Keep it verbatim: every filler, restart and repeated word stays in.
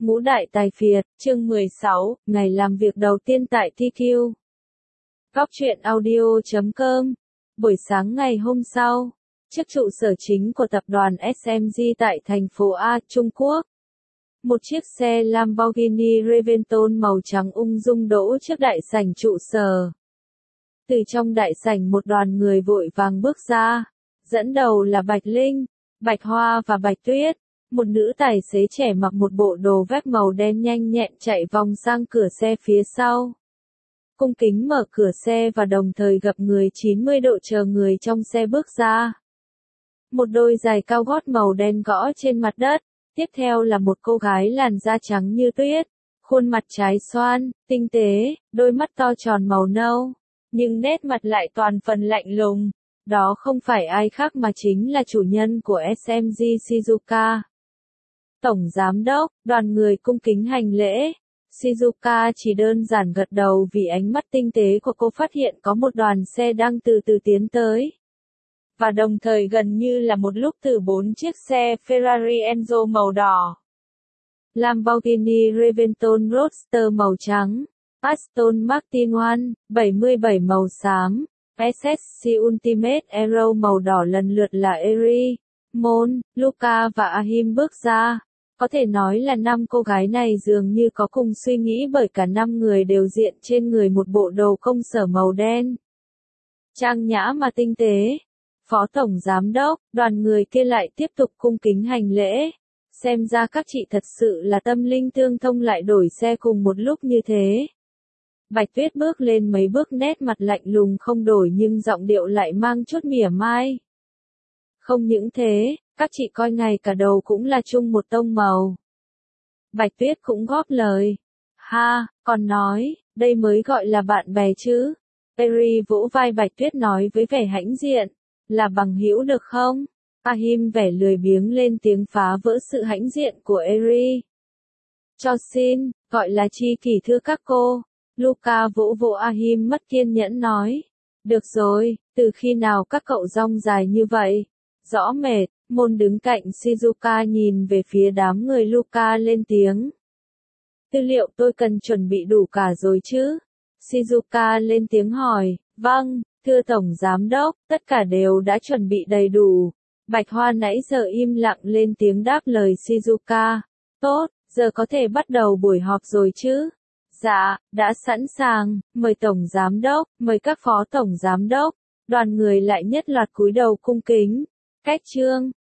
Ngũ đại tài phiệt, chương mười sáu, ngày làm việc đầu tiên tại tê quy. Góc truyện audio chấm com. Buổi sáng ngày hôm sau, trước trụ sở chính của tập đoàn ét em giê tại thành phố A, Trung Quốc. Một chiếc xe Lamborghini Reventon màu trắng ung dung đỗ trước đại sảnh trụ sở. Từ trong đại sảnh một đoàn người vội vàng bước ra, dẫn đầu là Bạch Linh, Bạch Hoa và Bạch Tuyết. Một nữ tài xế trẻ mặc một bộ đồ vest màu đen nhanh nhẹn chạy vòng sang cửa xe phía sau. Cung kính mở cửa xe và đồng thời gập người chín mươi độ chờ người trong xe bước ra. Một đôi giày cao gót màu đen gõ trên mặt đất, tiếp theo là một cô gái làn da trắng như tuyết, khuôn mặt trái xoan, tinh tế, đôi mắt to tròn màu nâu, nhưng nét mặt lại toàn phần lạnh lùng. Đó không phải ai khác mà chính là chủ nhân của ét em giê Shizuka. Tổng giám đốc, đoàn người cung kính hành lễ. Shizuka chỉ đơn giản gật đầu vì ánh mắt tinh tế của cô phát hiện có một đoàn xe đang từ từ tiến tới. Và đồng thời gần như là một lúc từ bốn chiếc xe Ferrari Enzo màu đỏ, Lamborghini Reventon Roadster màu trắng, Aston Martin một bảy bảy màu xám, ét ét xê Ultimate Aero màu đỏ lần lượt là Eri, Mon, Luca và Ahim bước ra. Có thể nói là năm cô gái này dường như có cùng suy nghĩ bởi cả năm người đều diện trên người một bộ đồ công sở màu đen. Trang nhã mà tinh tế. Phó Tổng Giám Đốc, đoàn người kia lại tiếp tục cung kính hành lễ. Xem ra các chị thật sự là tâm linh tương thông lại đổi xe cùng một lúc như thế. Bạch Tuyết bước lên mấy bước nét mặt lạnh lùng không đổi nhưng giọng điệu lại mang chút mỉa mai. Không những thế, các chị coi ngày cả đầu cũng là chung một tông màu. Bạch Tuyết cũng góp lời. Ha, còn nói, đây mới gọi là bạn bè chứ. Eri vỗ vai Bạch Tuyết nói với vẻ hãnh diện. Là bằng hữu được không? Ahim vẻ lười biếng lên tiếng phá vỡ sự hãnh diện của Eri. Cho xin, gọi là tri kỷ thưa các cô. Luca vỗ vỗ Ahim mất kiên nhẫn nói. Được rồi, từ khi nào các cậu rong dài như vậy? Rõ mệt. Môn đứng cạnh Shizuka nhìn về phía đám người Luca lên tiếng. Tư liệu tôi cần chuẩn bị đủ cả rồi chứ? Shizuka lên tiếng hỏi. Vâng, thưa Tổng Giám Đốc, tất cả đều đã chuẩn bị đầy đủ. Bạch Hoa nãy giờ im lặng lên tiếng đáp lời Shizuka. Tốt, giờ có thể bắt đầu buổi họp rồi chứ? Dạ, đã sẵn sàng, mời Tổng Giám Đốc, mời các Phó Tổng Giám Đốc. Đoàn người lại nhất loạt cúi đầu cung kính. Cách chương